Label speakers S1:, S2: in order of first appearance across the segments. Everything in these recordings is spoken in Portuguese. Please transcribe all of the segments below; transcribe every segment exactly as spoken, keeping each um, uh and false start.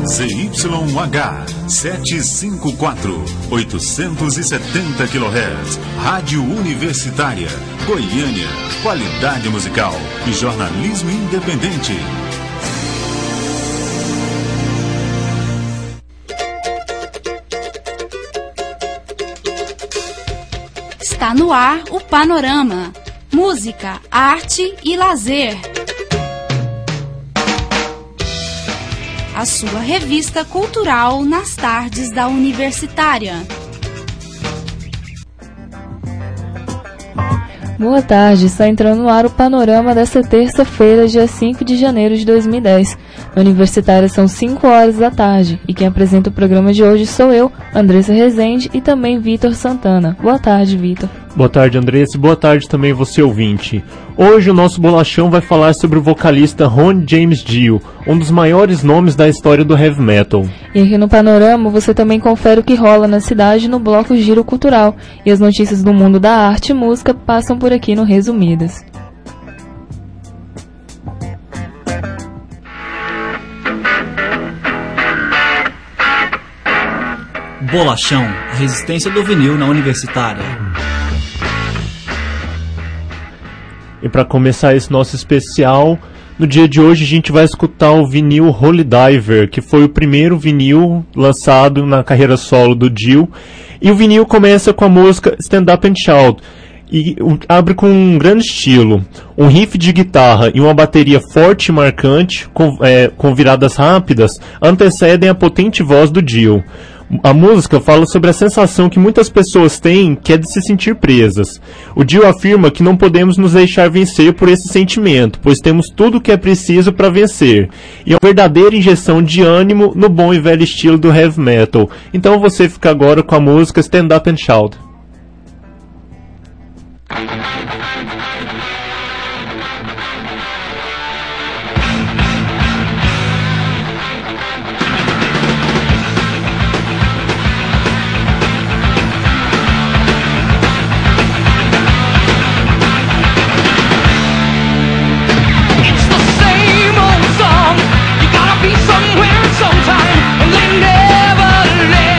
S1: Z Y H setecentos e cinquenta e quatro, oitocentos e setenta quilohertz, Rádio Universitária, Goiânia, qualidade musical e jornalismo independente.
S2: Está no ar o Panorama, música, arte e lazer. A sua revista cultural nas tardes da Universitária.
S3: Boa tarde, está entrando no ar o Panorama desta terça-feira, dia cinco de janeiro de dois mil e dez. Na Universitária são cinco horas da tarde e quem apresenta o programa de hoje sou eu, Andressa Rezende, e também Vitor Santana. Boa tarde, Vitor.
S4: Boa tarde, Andressa, e boa tarde também você, ouvinte. Hoje o nosso bolachão vai falar sobre o vocalista Ron James Dio, um dos maiores nomes da história do heavy metal.
S3: E aqui no Panorama você também confere o que rola na cidade no bloco Giro Cultural, e as notícias do mundo da arte e música passam por aqui no Resumidas.
S5: Bolachão, a resistência do vinil na Universitária.
S4: E para começar esse nosso especial, no dia de hoje a gente vai escutar o vinil Holy Diver, que foi o primeiro vinil lançado na carreira solo do Dio. E o vinil começa com a música Stand Up and Shout, e abre com um grande estilo. Um riff de guitarra e uma bateria forte e marcante, com, é, com viradas rápidas, antecedem a potente voz do Dio. A música fala sobre a sensação que muitas pessoas têm, que é de se sentir presas. O Dio afirma que não podemos nos deixar vencer por esse sentimento, pois temos tudo o que é preciso para vencer. E é uma verdadeira injeção de ânimo no bom e velho estilo do heavy metal. Então você fica agora com a música Stand Up and Shout.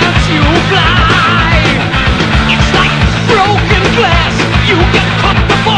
S6: You get caught before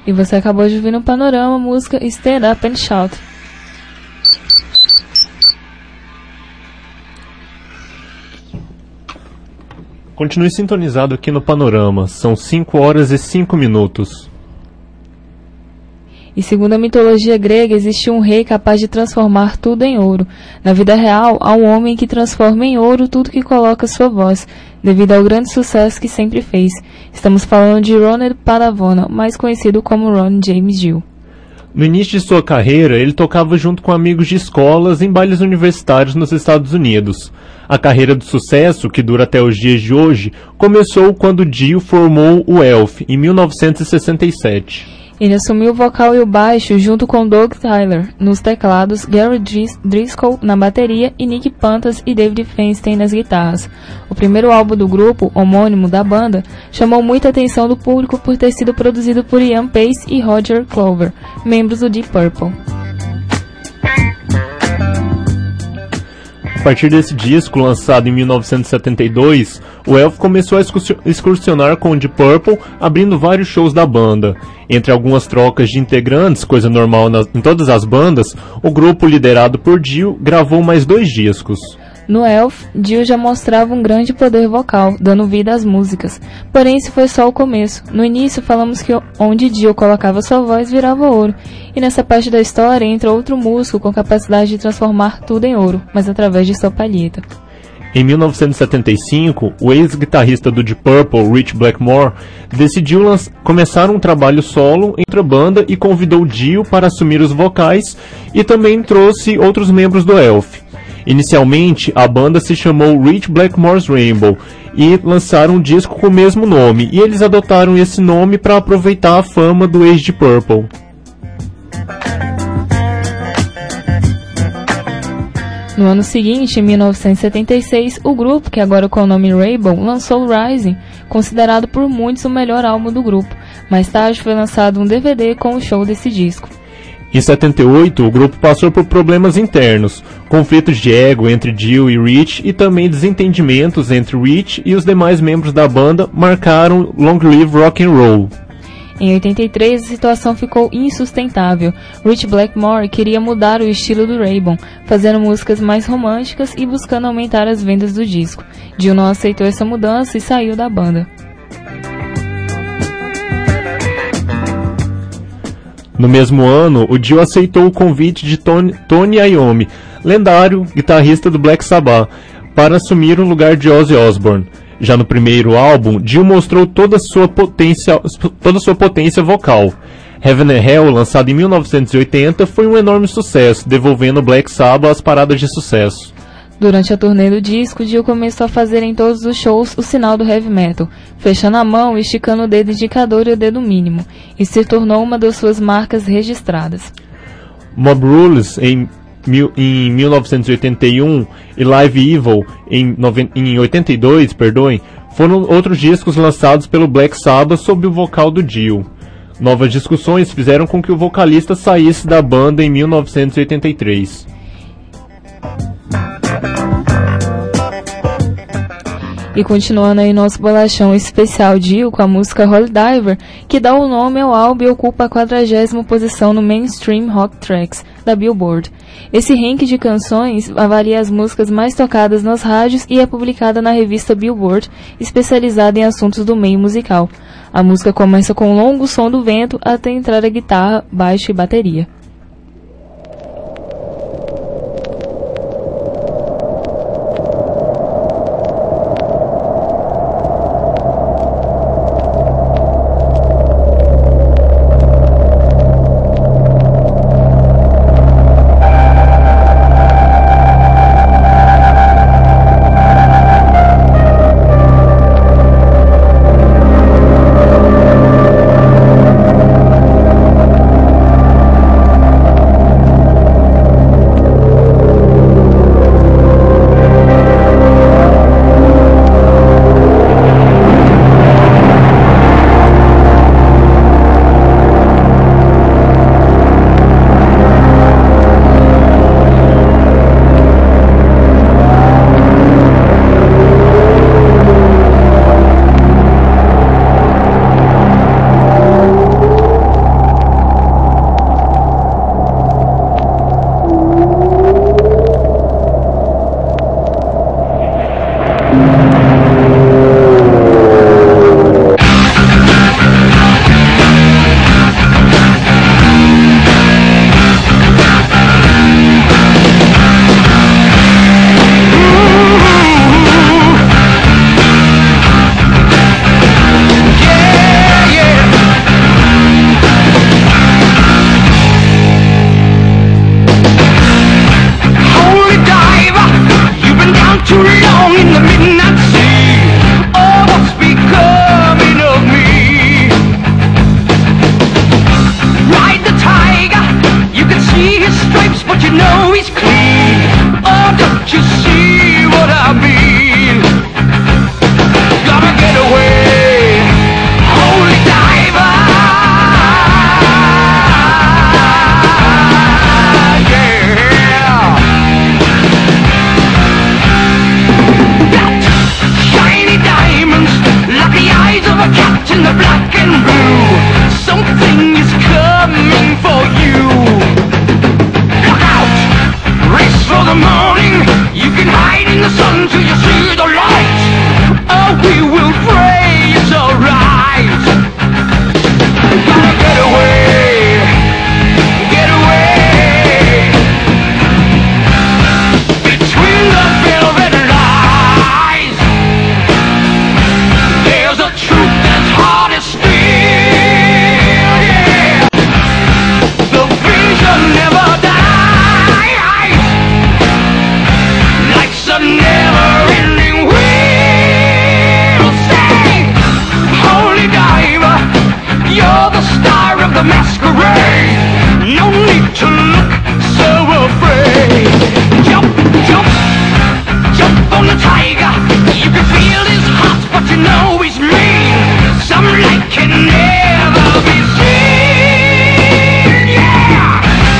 S3: E você acabou de ouvir no Panorama a música Stand Up and Shout.
S4: Continue sintonizado aqui no Panorama. São cinco horas e cinco minutos.
S3: E segundo a mitologia grega, existe um rei capaz de transformar tudo em ouro. Na vida real, há um homem que transforma em ouro tudo que coloca sua voz, devido ao grande sucesso que sempre fez. Estamos falando de Ronald Padavona, mais conhecido como Ron James Dio.
S4: No início de sua carreira, ele tocava junto com amigos de escolas em bailes universitários nos Estados Unidos. A carreira de sucesso, que dura até os dias de hoje, começou quando Dio formou o Elf, em mil novecentos e sessenta e sete.
S3: Ele assumiu o vocal e o baixo junto com Doug Tyler nos teclados, Gary Dris- Driscoll na bateria e Nick Pantas e David Feinstein nas guitarras. O primeiro álbum do grupo, homônimo da banda, chamou muita atenção do público por ter sido produzido por Ian Pace e Roger Clover, membros do Deep Purple.
S4: A partir desse disco, lançado em mil novecentos e setenta e dois, o Elf começou a excursionar com o Deep Purple, abrindo vários shows da banda. Entre algumas trocas de integrantes, coisa normal nas, em todas as bandas, o grupo, liderado por Dio, gravou mais dois discos.
S3: No Elf, Dio já mostrava um grande poder vocal, dando vida às músicas. Porém, esse foi só o começo. No início, falamos que onde Dio colocava sua voz virava ouro. E nessa parte da história entra outro músico com capacidade de transformar tudo em ouro, mas através de sua palheta.
S4: Em mil novecentos e setenta e cinco, o ex-guitarrista do Deep Purple, Rich Blackmore, decidiu começar um trabalho solo entre a banda e convidou Dio para assumir os vocais e também trouxe outros membros do Elf. Inicialmente, a banda se chamou Rich Blackmore's Rainbow e lançaram um disco com o mesmo nome, e eles adotaram esse nome para aproveitar a fama do ex-Deep Purple.
S3: No ano seguinte, em mil novecentos e setenta e seis, o grupo, que agora com o nome Rainbow, lançou Rising, considerado por muitos o melhor álbum do grupo. Mais tarde foi lançado um D V D com o show desse disco.
S4: Em setenta e oito, o grupo passou por problemas internos, conflitos de ego entre Dio e Rich e também desentendimentos entre Rich e os demais membros da banda marcaram Long Live Rock and Roll.
S3: Em oitenta e três, a situação ficou insustentável. Rich Blackmore queria mudar o estilo do Rainbow, fazendo músicas mais românticas e buscando aumentar as vendas do disco. Dio não aceitou essa mudança e saiu da banda.
S4: No mesmo ano, o Dio aceitou o convite de Tony, Tony Iommi, lendário guitarrista do Black Sabbath, para assumir o lugar de Ozzy Osbourne. Já no primeiro álbum, Dio mostrou toda a sua potência, toda a sua potência vocal. Heaven and Hell, lançado em mil novecentos e oitenta, foi um enorme sucesso, devolvendo o Black Sabbath às paradas de sucesso.
S3: Durante a turnê do disco, Dio começou a fazer em todos os shows o sinal do heavy metal, fechando a mão e esticando o dedo indicador e o dedo mínimo, e se tornou uma das suas marcas registradas.
S4: Mob Rules, em, mil, em mil novecentos e oitenta e um, e Live Evil, em, nove, em oitenta e dois, perdoem, foram outros discos lançados pelo Black Sabbath sob o vocal do Dio. Novas discussões fizeram com que o vocalista saísse da banda em mil novecentos e oitenta e três.
S3: E continuando aí nosso bolachão especial Dio com a música Holy Diver, que dá o nome ao álbum e ocupa a quadragésima posição no Mainstream Rock Tracks da Billboard. Esse ranking de canções avalia as músicas mais tocadas nas rádios e é publicada na revista Billboard, especializada em assuntos do meio musical. A música começa com um longo som do vento até entrar a guitarra, baixo e bateria.
S6: masquerade. No need to look so afraid. Jump, jump, jump on the tiger. You can feel his heart, but you know he's mean. Some light can never be seen. Yeah.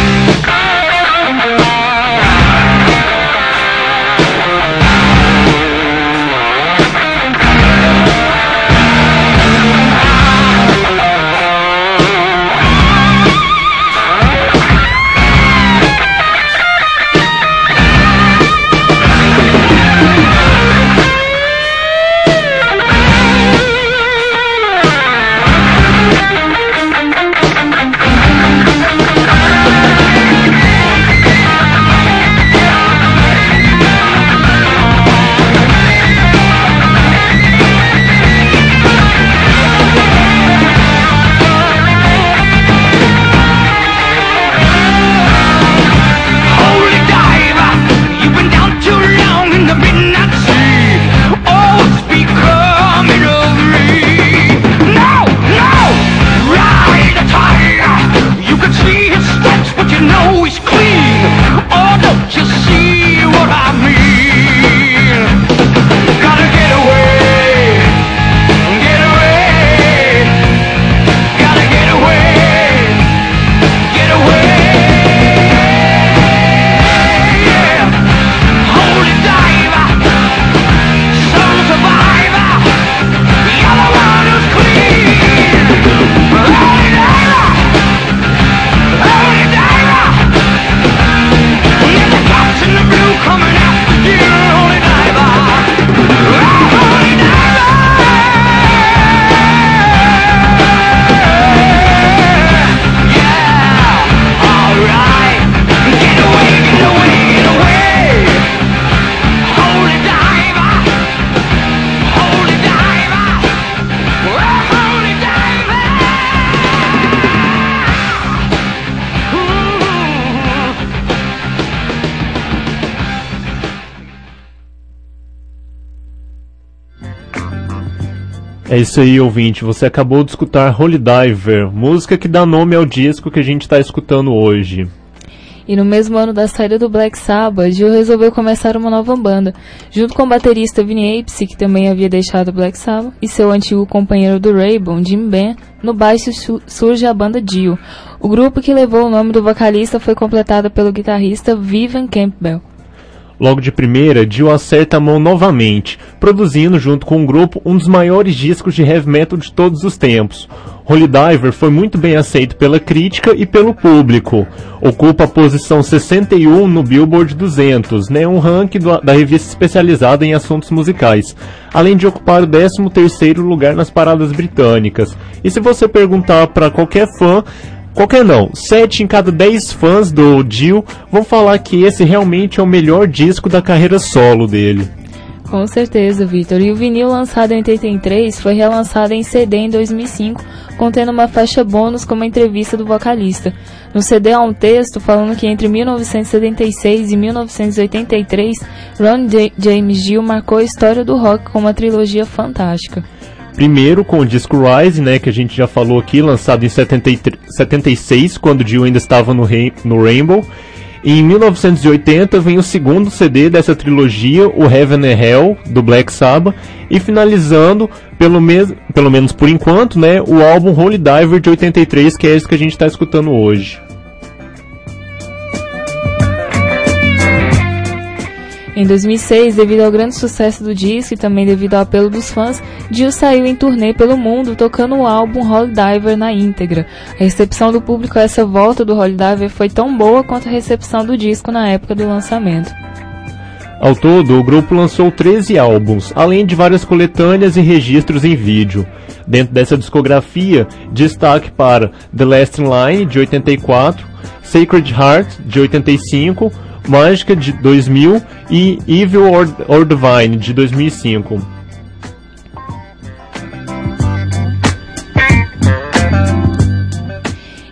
S4: É isso aí, ouvinte. Você acabou de escutar Holy Diver, música que dá nome ao disco que a gente está escutando hoje.
S3: E no mesmo ano da saída do Black Sabbath, Dio resolveu começar uma nova banda, junto com o baterista Vinny Appice, que também havia deixado o Black Sabbath, e seu antigo companheiro do Raybon, Jim Ben. No baixo su- surge a banda Dio. O grupo que levou o nome do vocalista foi completado pelo guitarrista Vivian Campbell.
S4: Logo de primeira, Dio acerta a mão novamente, produzindo junto com o grupo um dos maiores discos de heavy metal de todos os tempos. Holy Diver foi muito bem aceito pela crítica e pelo público. Ocupa a posição sessenta e um no Billboard duzentos, né, um ranking do, da revista especializada em assuntos musicais, além de ocupar o décimo terceiro lugar nas paradas britânicas. E se você perguntar para qualquer fã, qualquer não, sete em cada dez fãs do Dio vão falar que esse realmente é o melhor disco da carreira solo dele.
S3: Com certeza, Vitor. E o vinil lançado em oitenta e três foi relançado em C D em dois mil e cinco, contendo uma faixa bônus com uma entrevista do vocalista. No C D há um texto falando que entre mil novecentos e setenta e seis e mil novecentos e oitenta e três, Ron J- James Dio marcou a história do rock com uma trilogia fantástica.
S4: Primeiro com o disco Rise, né, que a gente já falou aqui, lançado em setenta e seis, quando Dio ainda estava no, Rei- no Rainbow. E em mil novecentos e oitenta vem o segundo C D dessa trilogia, o Heaven and Hell, do Black Sabbath, e finalizando, pelo, mes- pelo menos por enquanto, né, o álbum Holy Diver de oitenta e três, que é esse que a gente está escutando hoje.
S3: Em dois mil e seis, devido ao grande sucesso do disco e também devido ao apelo dos fãs, Dio saiu em turnê pelo mundo tocando o álbum Holy Diver na íntegra. A recepção do público a essa volta do Holy Diver foi tão boa quanto a recepção do disco na época do lançamento.
S4: Ao todo, o grupo lançou treze álbuns, além de várias coletâneas e registros em vídeo. Dentro dessa discografia, destaque para The Last in Line, de oitenta e quatro, Sacred Heart, de oitenta e cinco, Mágica, de dois mil e Evil or, or Divine, de dois mil e cinco.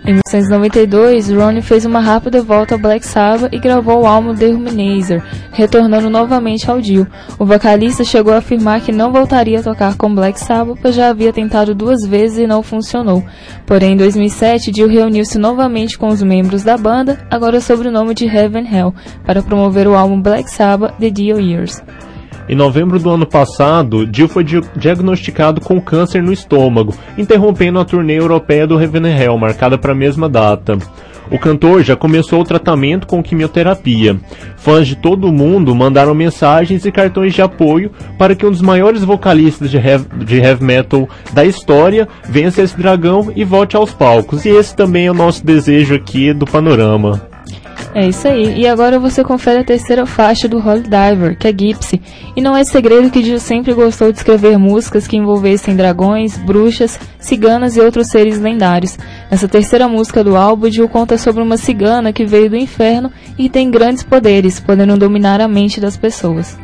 S3: Em mil novecentos e noventa e dois, Ronnie fez uma rápida volta ao Black Sabbath e gravou o álbum The Humanizer, retornando novamente ao Dio. O vocalista chegou a afirmar que não voltaria a tocar com Black Sabbath, pois já havia tentado duas vezes e não funcionou. Porém, em dois mil e sete, Dio reuniu-se novamente com os membros da banda, agora sob o nome de Heaven Hell, para promover o álbum Black Sabbath The Dio Years.
S4: Em novembro do ano passado, Dio foi di- diagnosticado com câncer no estômago, interrompendo a turnê europeia do Heaven Hell, marcada para a mesma data. O cantor já começou o tratamento com quimioterapia. Fãs de todo o mundo mandaram mensagens e cartões de apoio para que um dos maiores vocalistas de heavy, de heavy metal da história vença esse dragão e volte aos palcos. E esse também é o nosso desejo aqui do Panorama.
S3: É isso aí, e agora você confere a terceira faixa do Holy Diver, que é Gypsy. E não é segredo que Dio sempre gostou de escrever músicas que envolvessem dragões, bruxas, ciganas e outros seres lendários. Nessa terceira música do álbum, Dio conta sobre uma cigana que veio do inferno e tem grandes poderes, podendo dominar a mente das pessoas.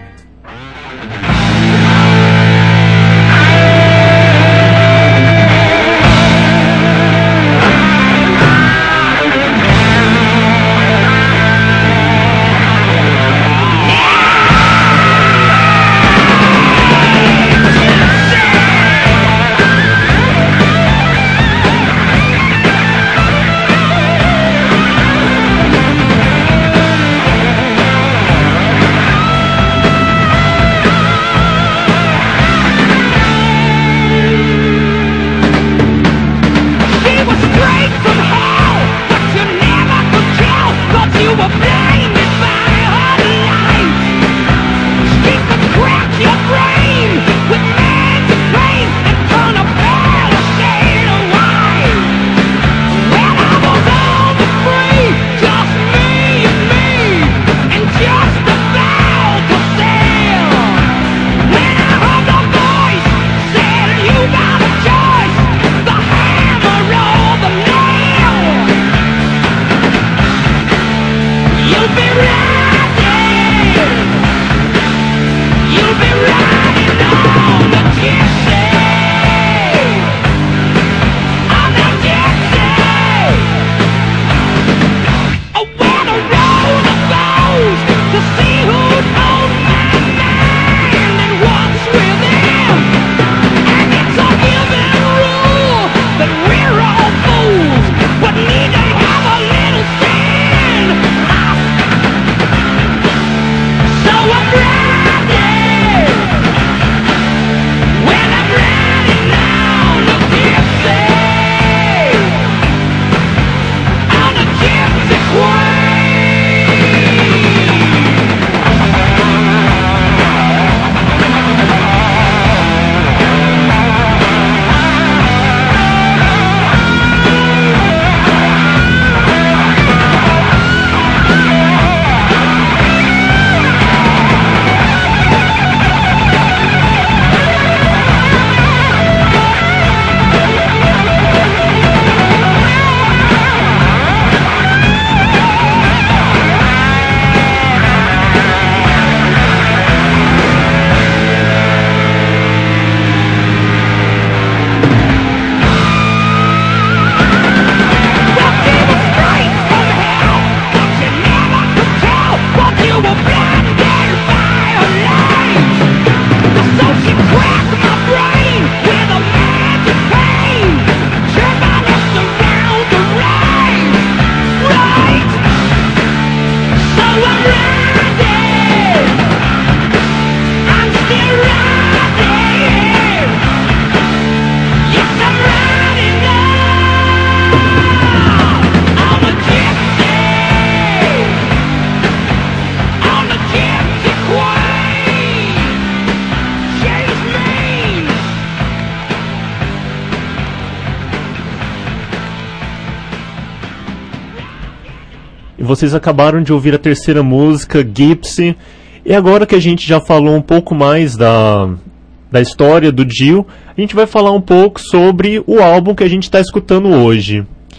S4: Vocês acabaram de ouvir a terceira música, Gypsy. E agora que a gente já falou um pouco mais da, da história do Dio, a gente vai falar um pouco sobre o álbum que a gente está escutando hoje.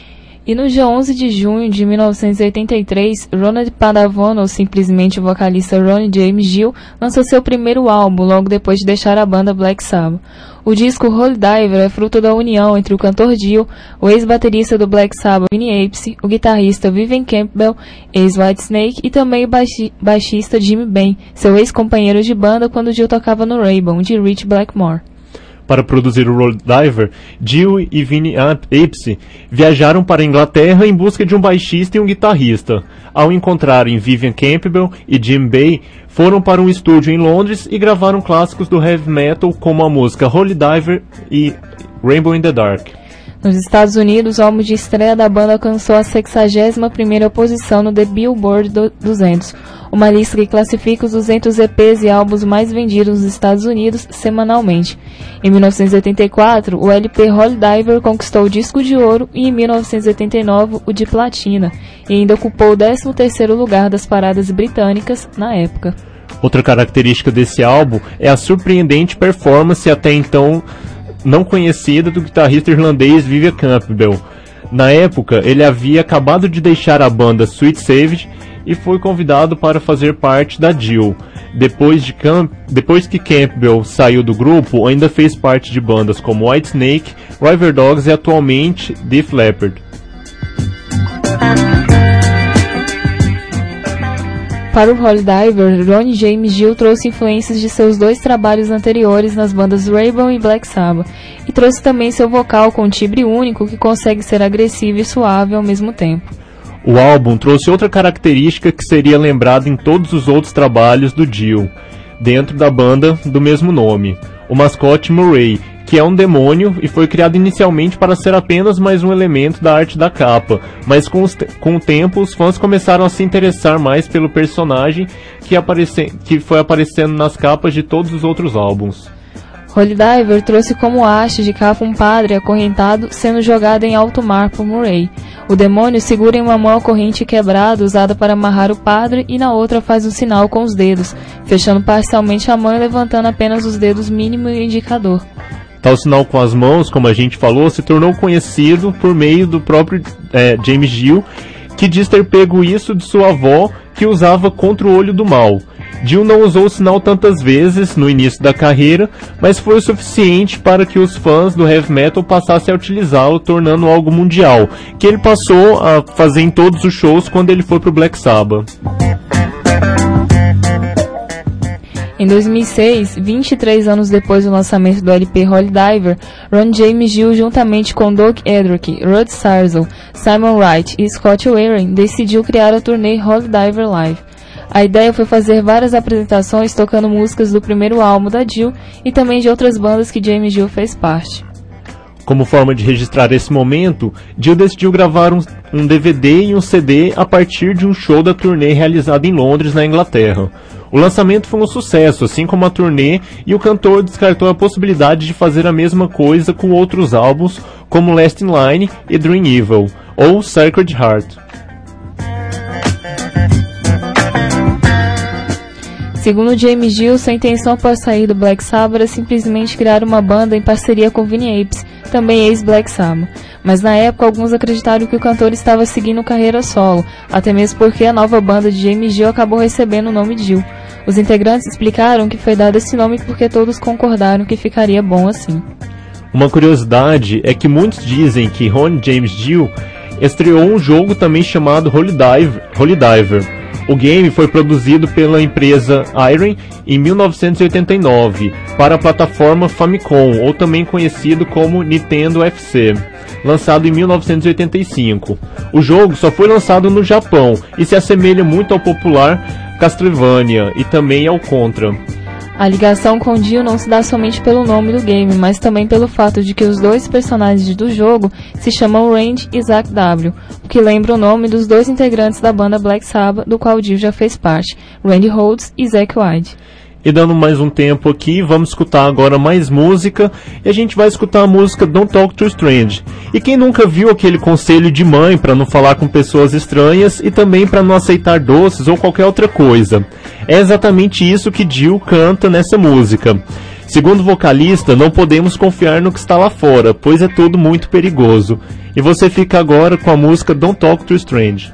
S3: E no dia onze de junho de mil novecentos e oitenta e três, Ronald Padavone, ou simplesmente o vocalista Ronnie James Dio, lançou seu primeiro álbum logo depois de deixar a banda Black Sabbath. O disco Holy Diver é fruto da união entre o cantor Dio, o ex-baterista do Black Sabbath Vinnie Appice, o guitarrista Vivian Campbell, ex-Whitesnake, e também o baixi- baixista Jimmy Bain, seu ex-companheiro de banda quando Dio tocava no Rainbow, de Rich Blackmore.
S4: Para produzir o Holy Diver, Dio e Vinnie Appice viajaram para a Inglaterra em busca de um baixista e um guitarrista. Ao encontrarem Vivian Campbell e Jim Bay, foram para um estúdio em Londres e gravaram clássicos do heavy metal como a música Holy Diver e Rainbow in the Dark.
S3: Nos Estados Unidos, o álbum de estreia da banda alcançou a sexagésima primeira posição no The Billboard duzentos, uma lista que classifica os duzentos E Ps e álbuns mais vendidos nos Estados Unidos semanalmente. Em mil novecentos e oitenta e quatro, o L P Holy Diver conquistou o disco de ouro e em mil novecentos e oitenta e nove o de platina, e ainda ocupou o décimo terceiro lugar das paradas britânicas na época.
S4: Outra característica desse álbum é a surpreendente performance até então não conhecida do guitarrista irlandês Vivian Campbell. Na época, ele havia acabado de deixar a banda Sweet Savage e foi convidado para fazer parte da Dio. Depois, de Camp... Depois que Campbell saiu do grupo, ainda fez parte de bandas como Whitesnake, River Dogs e atualmente Def Leppard.
S3: Para o Holy Diver, Ronnie James Dio trouxe influências de seus dois trabalhos anteriores nas bandas Rainbow e Black Sabbath, e trouxe também seu vocal com um timbre único que consegue ser agressivo e suave ao mesmo tempo.
S4: O álbum trouxe outra característica que seria lembrada em todos os outros trabalhos do Dio, dentro da banda do mesmo nome, o mascote Murray, que é um demônio e foi criado inicialmente para ser apenas mais um elemento da arte da capa, mas com, os te- com o tempo os fãs começaram a se interessar mais pelo personagem que, aparece- que foi aparecendo nas capas de todos os outros álbuns.
S3: Holy Diver trouxe como haste de capa um padre acorrentado sendo jogado em alto mar por Murray. O demônio segura em uma mão a corrente quebrada usada para amarrar o padre e na outra faz um sinal com os dedos, fechando parcialmente a mão e levantando apenas os dedos mínimo e indicador.
S4: Tal sinal com as mãos, como a gente falou, se tornou conhecido por meio do próprio é, James Dio, que diz ter pego isso de sua avó, que usava contra o olho do mal. Dio não usou o sinal tantas vezes no início da carreira, mas foi o suficiente para que os fãs do heavy metal passassem a utilizá-lo, tornando algo mundial, que ele passou a fazer em todos os shows quando ele foi pro Black Sabbath.
S3: Em dois mil e seis, vinte e três anos depois do lançamento do L P Holy Diver, Ron James Dio, juntamente com Doug Edrick, Rod Sarzo, Simon Wright e Scott Weiland, decidiu criar a turnê Holy Diver Live. A ideia foi fazer várias apresentações tocando músicas do primeiro álbum da Dio e também de outras bandas que James Dio fez parte.
S4: Como forma de registrar esse momento, Dio decidiu gravar um, um D V D e um C D a partir de um show da turnê realizado em Londres, na Inglaterra. O lançamento foi um sucesso, assim como a turnê, e o cantor descartou a possibilidade de fazer a mesma coisa com outros álbuns, como Last in Line e Dream Evil, ou Sacred Heart.
S3: Segundo James Dio, sua intenção após sair do Black Sabbath era simplesmente criar uma banda em parceria com Vinnie Appice, também ex-Black Sabbath. Mas na época, alguns acreditaram que o cantor estava seguindo carreira solo, até mesmo porque a nova banda de James Dio acabou recebendo o nome Dio. Os integrantes explicaram que foi dado esse nome porque todos concordaram que ficaria bom assim.
S4: Uma curiosidade é que muitos dizem que Ron James Dio estreou um jogo também chamado Holy Diver. Holy Diver. O game foi produzido pela empresa Irem em mil novecentos e oitenta e nove para a plataforma Famicom, ou também conhecido como Nintendo F C, lançado em mil novecentos e oitenta e cinco. O jogo só foi lançado no Japão e se assemelha muito ao popular Castlevania e também ao Contra.
S3: A ligação com Dio não se dá somente pelo nome do game, mas também pelo fato de que os dois personagens do jogo se chamam Randy e Zach W, o que lembra o nome dos dois integrantes da banda Black Sabbath, do qual Dio já fez parte, Randy Rhoads e Zakk Wylde.
S4: E dando mais um tempo aqui, vamos escutar agora mais música, e a gente vai escutar a música Don't Talk to Strange. E quem nunca viu aquele conselho de mãe para não falar com pessoas estranhas e também para não aceitar doces ou qualquer outra coisa? É exatamente isso que Dio canta nessa música. Segundo o vocalista, não podemos confiar no que está lá fora, pois é tudo muito perigoso. E você fica agora com a música Don't Talk to Strange.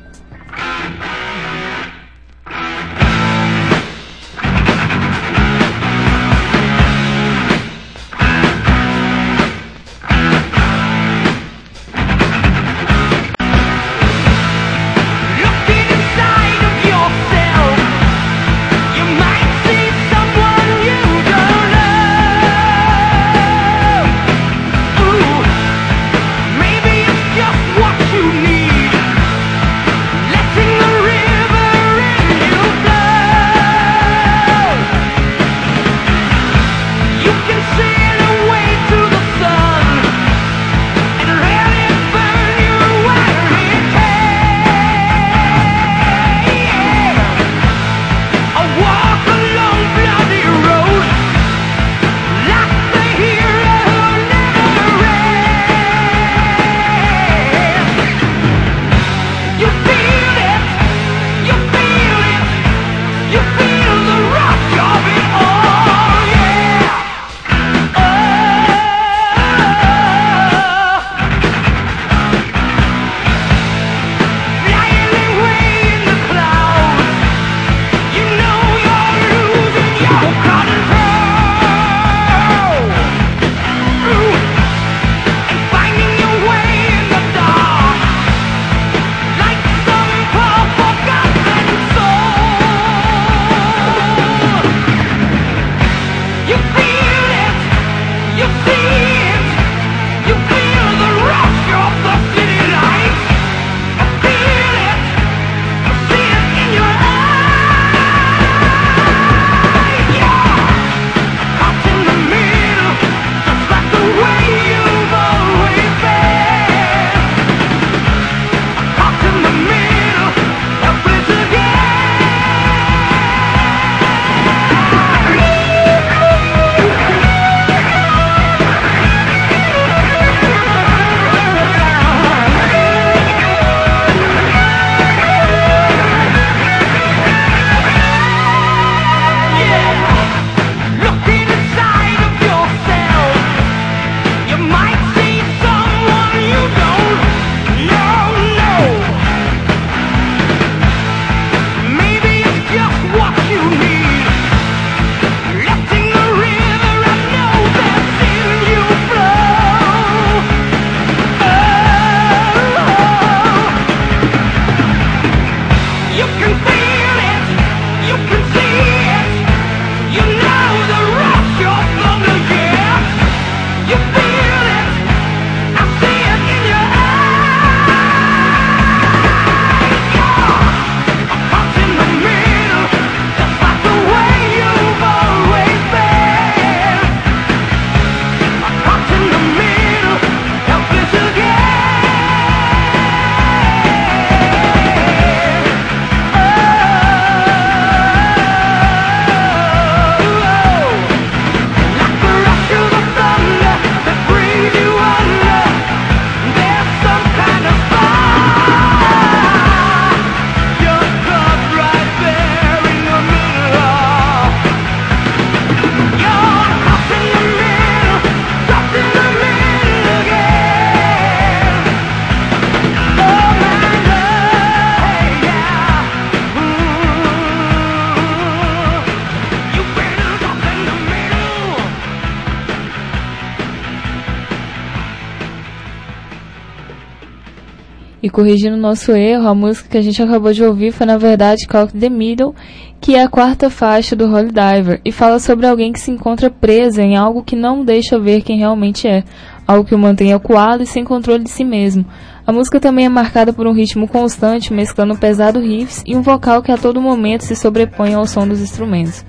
S3: E corrigindo o nosso erro, a música que a gente acabou de ouvir foi, na verdade, Caught in the Middle, que é a quarta faixa do Holy Diver, e fala sobre alguém que se encontra preso em algo que não deixa ver quem realmente é, algo que o mantém acuado e sem controle de si mesmo. A música também é marcada por um ritmo constante, mesclando pesado riffs e um vocal que a todo momento se sobrepõe ao som dos instrumentos.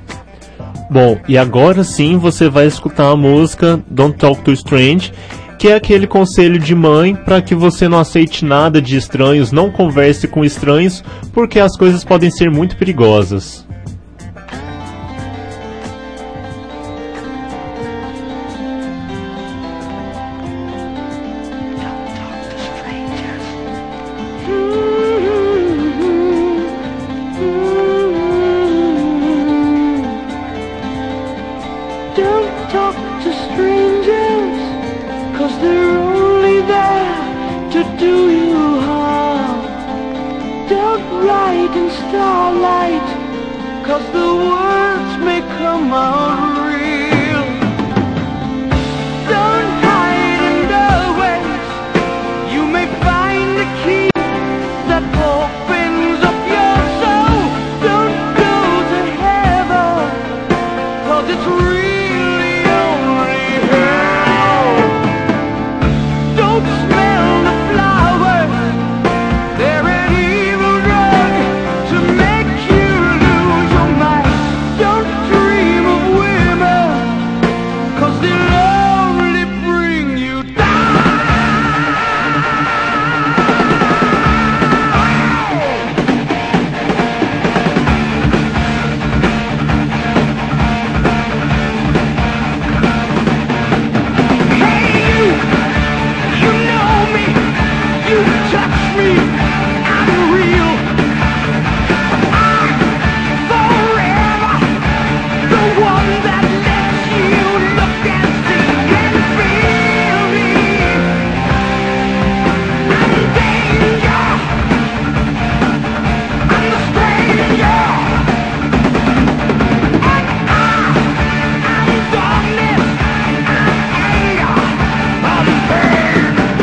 S4: Bom, e agora sim você vai escutar a música Don't Talk to Strange, que é aquele conselho de mãe para que você não aceite nada de estranhos, não converse com estranhos, porque as coisas podem ser muito perigosas.
S6: Don't starlight, 'cause the words may come out real. Don't hide in the ways, you may find the key that opens up your soul. Don't go to heaven, 'cause it's really only hell. Don't smell the flowers, they're an evil drug to make you lose your mind. Don't dream of women, 'cause they'll only bring you down. Hey you, you know me, you touch me, I'm real. I'm forever the one that lets you look and see and feel me. I'm danger, I'm the stranger, and I, I'm darkness, I'm anger, I'm pain.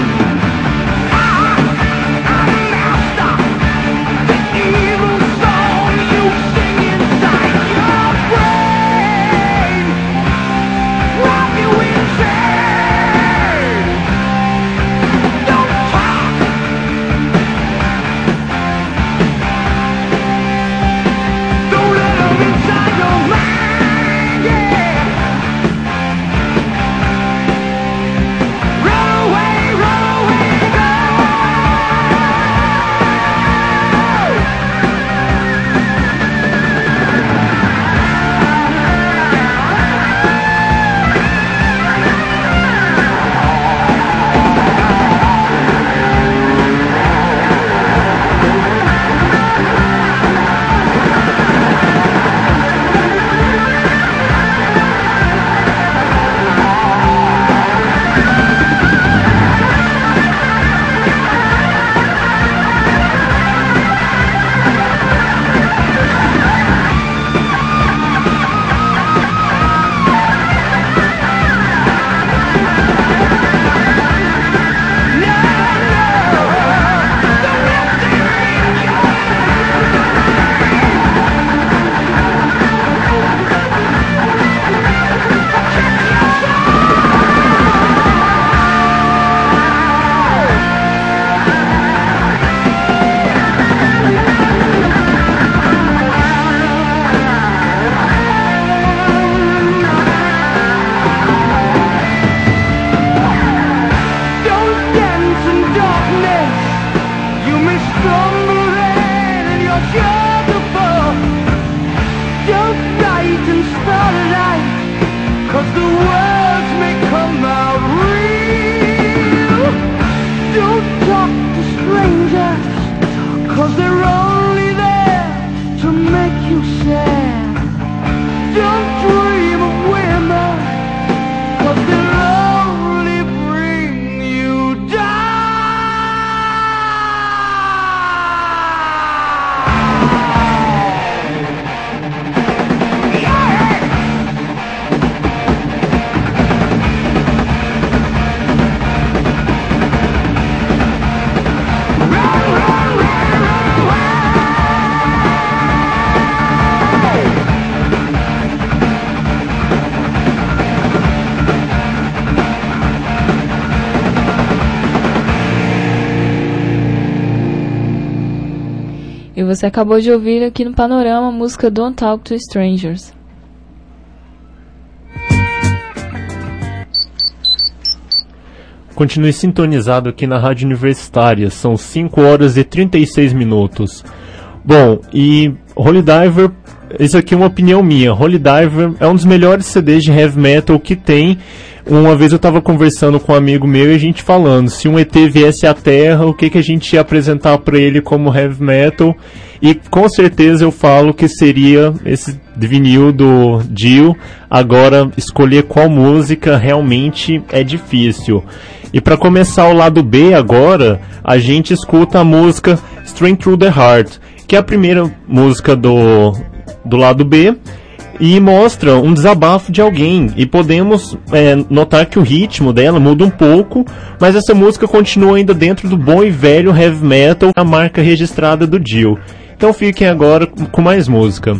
S6: I'm master, the evil song you sing inside your brain, drive you insane. Don't talk, don't let them inside your mind, yeah. Run away, run away, go. Don't dance in darkness, you may stumble and you're sure to fall. Don't write in starlight, 'cause the words may come out real. Don't talk to strangers, 'cause they're only there to make you sad. Don't dream of women, 'cause they'll only bring you down. Yeah! Run, run, run, run away.
S3: E você acabou de ouvir aqui no Panorama a música Don't Talk to Strangers.
S4: Continue sintonizado aqui na Rádio Universitária, são cinco horas e trinta e seis minutos. Bom, e Holy Diver, isso aqui é uma opinião minha, Holy Diver é um dos melhores C Ds de heavy metal que tem. Uma vez eu estava conversando com um amigo meu e a gente falando, se um E T viesse à Terra, o que, que a gente ia apresentar para ele como heavy metal, e com certeza eu falo que seria esse vinil do Dio. Agora, escolher qual música realmente é difícil. E para começar o lado B agora, a gente escuta a música Straight Through the Heart. que é a primeira música do, do lado B, e mostra um desabafo de alguém, e podemos é, notar que o ritmo dela muda um pouco, mas essa música continua ainda dentro do bom e velho heavy metal, a marca registrada do Dio. Então fiquem agora com mais música.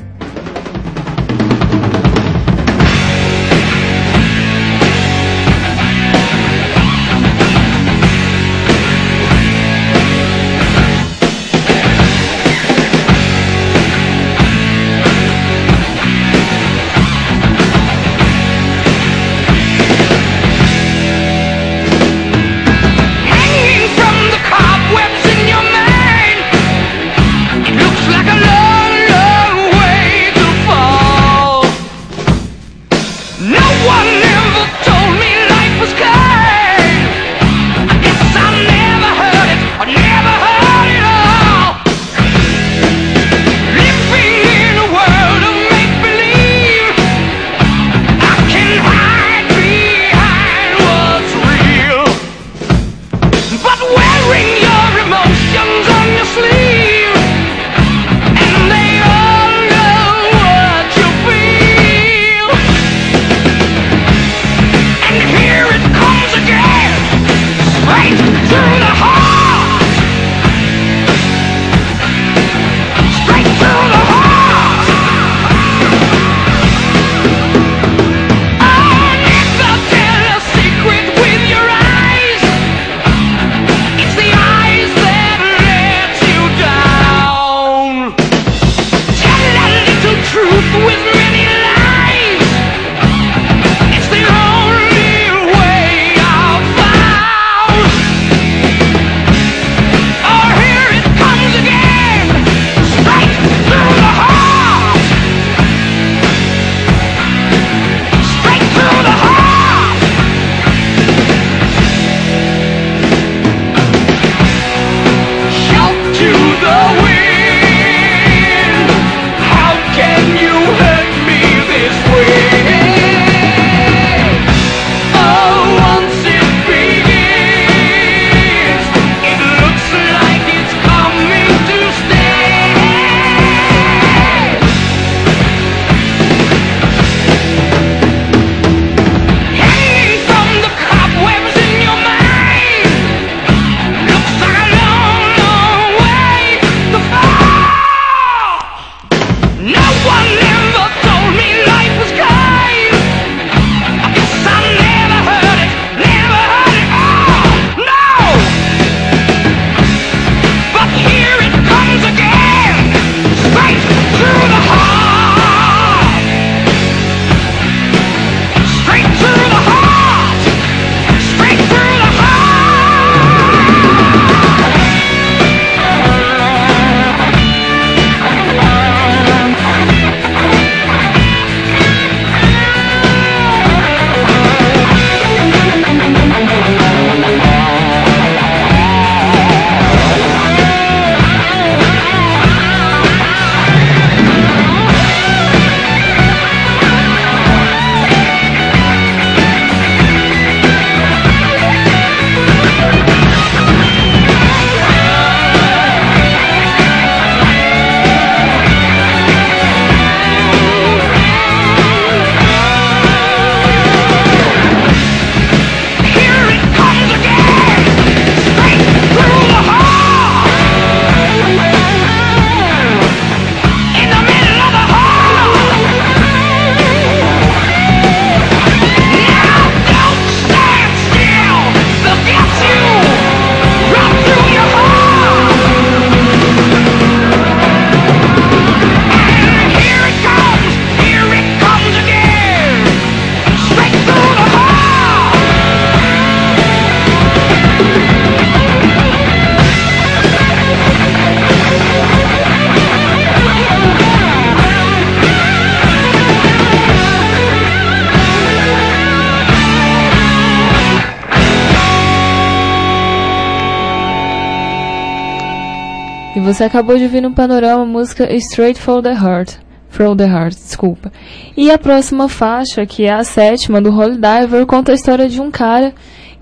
S3: E você acabou de ouvir no Panorama a música Straight for the Heart. From the Heart, desculpa. E a próxima faixa, que é a sétima, do Holy Diver, conta a história de um cara que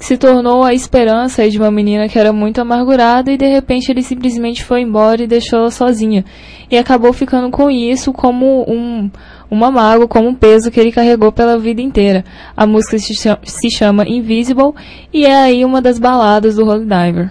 S3: que se tornou a esperança de uma menina que era muito amargurada e de repente ele simplesmente foi embora e deixou-la sozinha. E acabou ficando com isso como um, uma mágoa, como um peso que ele carregou pela vida inteira. A música se chama, se chama Invisible e é aí uma das baladas do Holy Diver.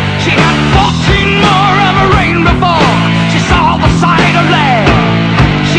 S6: She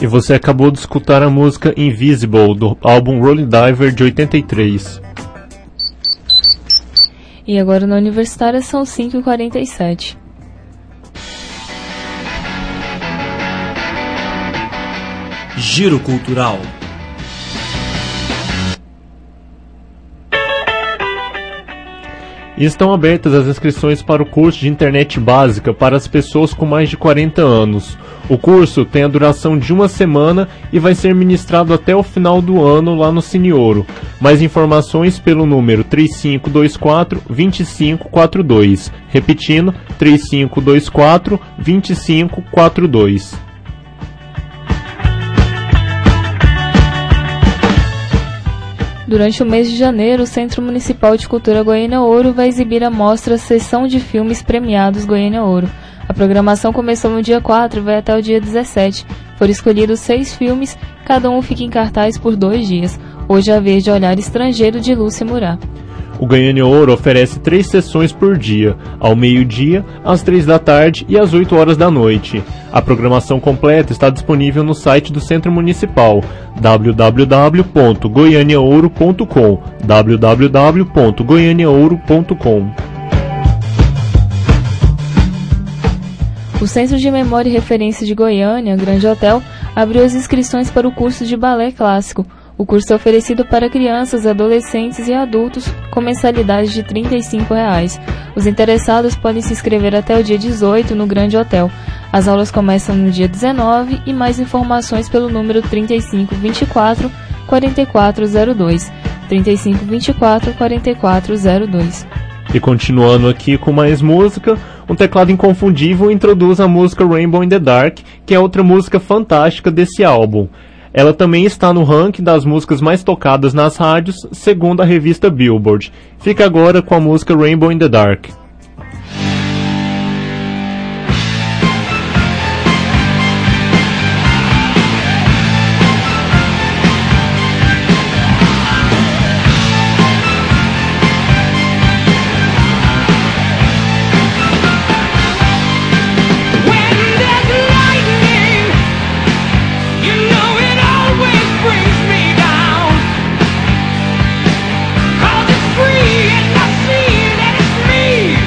S4: E você acabou de escutar a música Invisible, do álbum Rolling Diver de oitenta e três.
S3: E agora na Universitária são cinco e quarenta e sete.
S5: Giro Cultural.
S4: E estão abertas as inscrições para o curso de internet básica para as pessoas com mais de quarenta anos. O curso tem a duração de uma semana e vai ser ministrado até o final do ano lá no Cineouro. Mais informações pelo número três cinco dois quatro, dois cinco quatro dois. Repetindo, três cinco dois quatro, dois cinco quatro dois.
S3: Durante o mês de janeiro, o Centro Municipal de Cultura Goiânia Ouro vai exibir a mostra Sessão de Filmes Premiados Goiânia Ouro. A programação começou no dia quatro e vai até o dia dezessete. Foram escolhidos seis filmes, cada um fica em cartaz por dois dias. Hoje é a vez de Olhar Estrangeiro, de Lúcia Murá.
S4: O Goiânia Ouro oferece três sessões por dia, ao meio-dia, às três da tarde e às oito horas da noite. A programação completa está disponível no site do Centro Municipal, w w w ponto goiania ouro ponto com, w w w ponto goiania ouro ponto com.
S3: O Centro de Memória e Referência de Goiânia, Grande Hotel, abriu as inscrições para o curso de balé clássico. O curso é oferecido para crianças, adolescentes e adultos com mensalidade de trinta e cinco reais. Os interessados podem se inscrever até o dia dezoito no Grande Hotel. As aulas começam no dia dezenove e mais informações pelo número trinta e cinco vinte e quatro, quarenta e quatro zero dois. trinta e cinco vinte e quatro, quarenta e quatro zero dois.
S4: E continuando aqui com mais música, um teclado inconfundível introduz a música Rainbow in the Dark, que é outra música fantástica desse álbum. Ela também está no ranking das músicas mais tocadas nas rádios, segundo a revista Billboard. Fica agora com a música Rainbow in the Dark.
S6: Free and I see that it's me.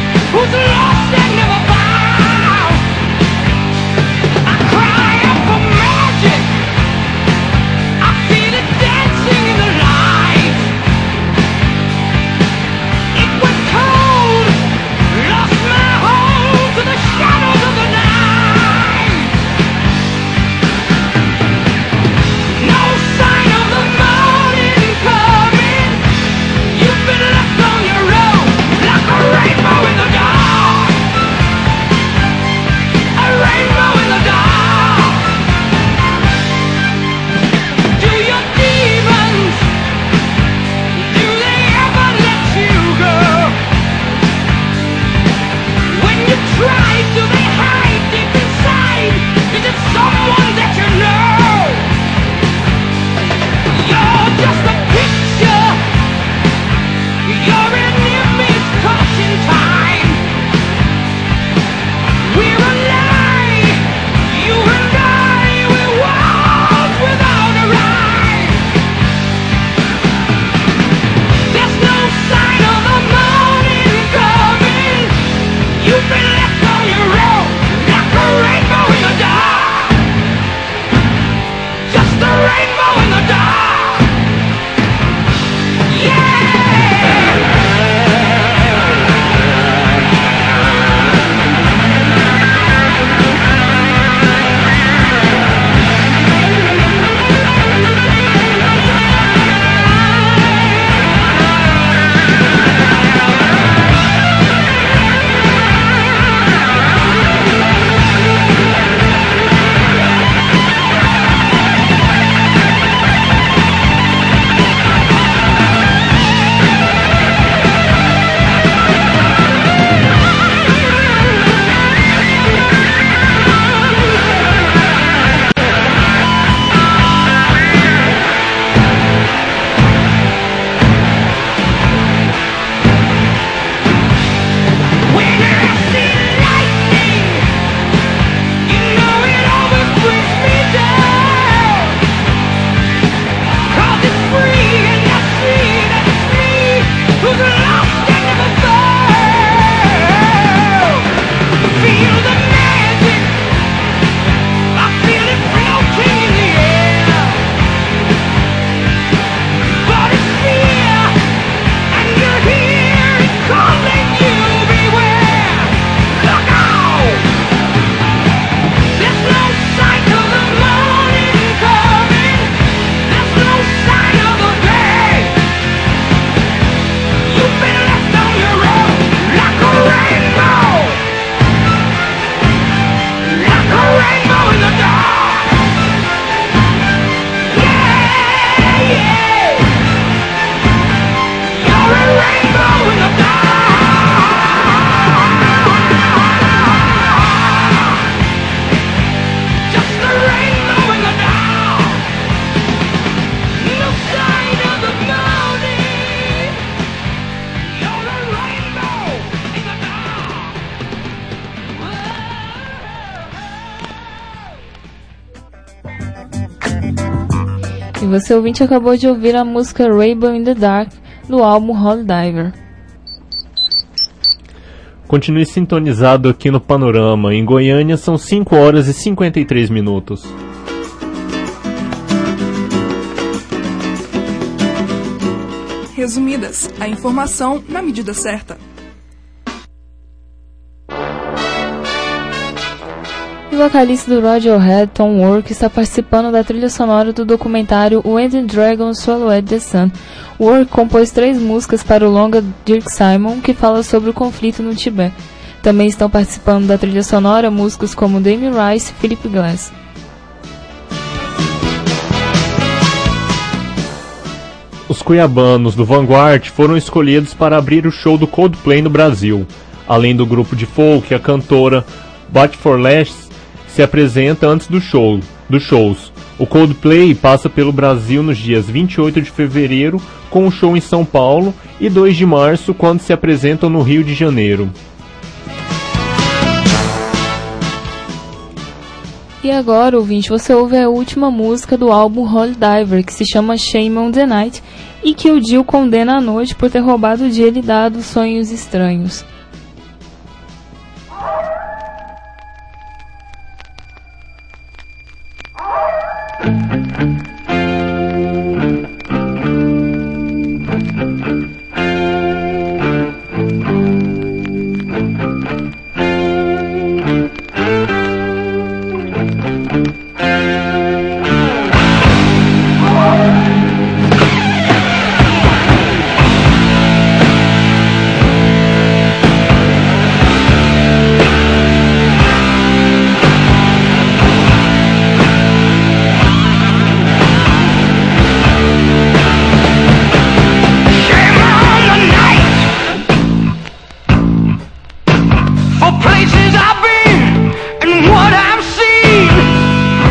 S3: E você, ouvinte, acabou de ouvir a música Rainbow in the Dark, do álbum Holy Diver.
S4: Continue sintonizado aqui no Panorama. Em Goiânia são cinco horas e cinquenta e três minutos.
S7: Resumidas, a informação na medida certa.
S3: O vocalista do Radiohead, Tom York, está participando da trilha sonora do documentário When the Dragon Swallowed the Sun. York compôs três músicas para o longa Dirk Simon, que fala sobre o conflito no Tibete. Também estão participando da trilha sonora músicos como Damien Rice e Philip Glass.
S4: Os cuiabanos do Vanguard foram escolhidos para abrir o show do Coldplay no Brasil. Além do grupo de folk, a cantora But For Less se apresenta antes do show, dos shows. O Coldplay passa pelo Brasil nos dias vinte e oito de fevereiro, com um show em São Paulo, e dois de março, quando se apresentam no Rio de Janeiro.
S3: E agora, ouvinte, você ouve a última música do álbum Holy Diver, que se chama Shame on the Night, e que o Dio condena à noite por ter roubado o dia e dado sonhos estranhos.
S6: For places I've been and what I've seen,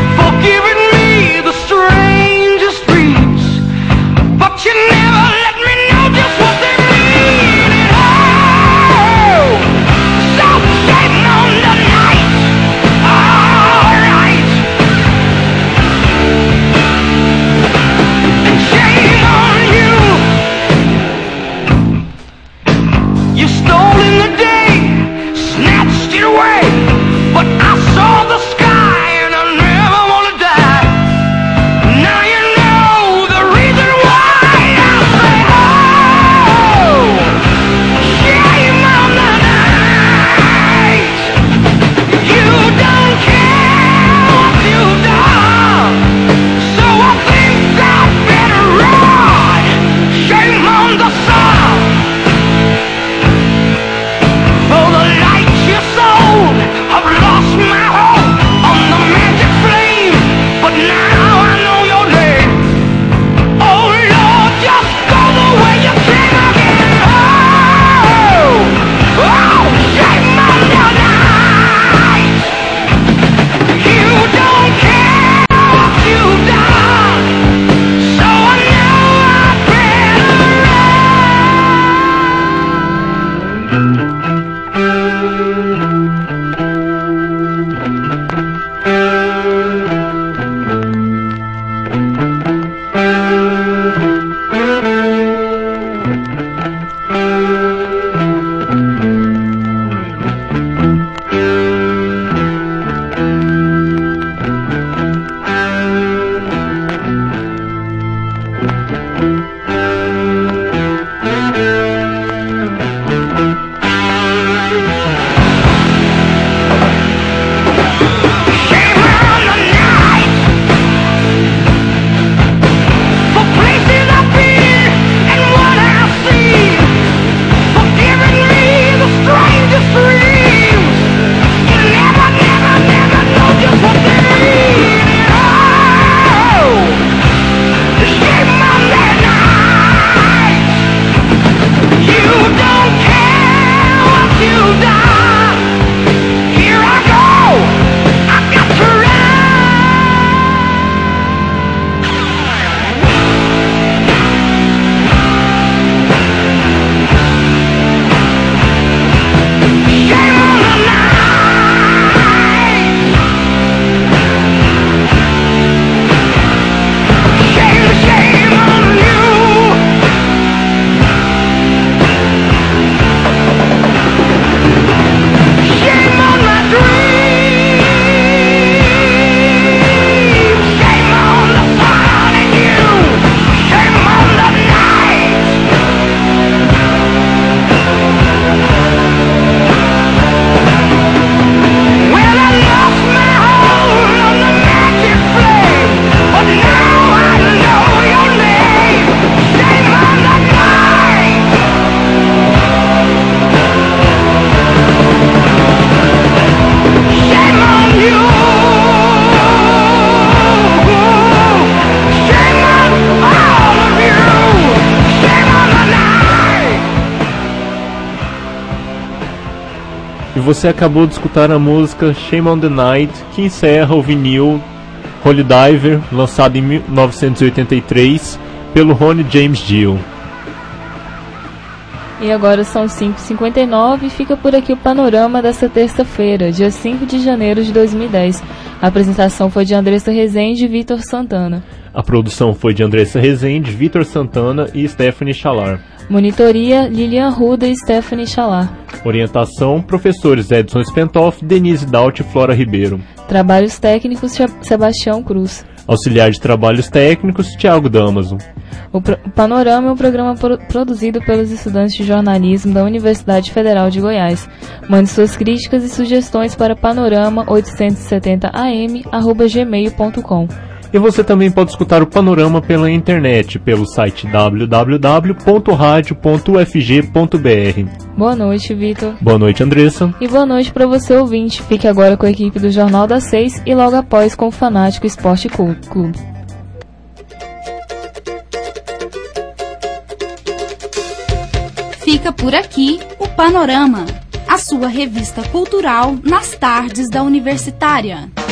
S4: E você acabou de escutar a música Shame on the Night, que encerra o vinil Holy Diver, lançado em mil novecentos e oitenta e três pelo Ronnie James Dio.
S3: E agora são cinco e cinquenta e nove e fica por aqui o panorama desta terça-feira, dia cinco de janeiro de dois mil e dez. A apresentação foi de Andressa Rezende e Vitor Santana.
S4: A produção foi de Andressa Rezende, Vitor Santana e Stephanie Chalar.
S3: Monitoria, Lilian Ruda e Stephanie Chalar.
S4: Orientação, professores Edson Spentoff, Denise Daut e Flora Ribeiro.
S3: Trabalhos técnicos, Sebastião Cruz.
S4: Auxiliar de trabalhos técnicos, Thiago Damaso.
S3: O, Pro- o Panorama é um programa pro- produzido pelos estudantes de jornalismo da Universidade Federal de Goiás. Mande suas críticas e sugestões para panorama oitocentos e setenta a m arroba gmail ponto com.
S4: E você também pode escutar o Panorama pela internet, pelo site w w w ponto radio ponto u f g ponto b r.
S3: Boa noite, Vitor.
S4: Boa noite, Andressa.
S3: E boa noite para você, ouvinte. Fique agora com a equipe do Jornal das Seis e logo após com o Fanático Esporte Clube.
S2: Fica por aqui o Panorama, a sua revista cultural nas tardes da Universitária.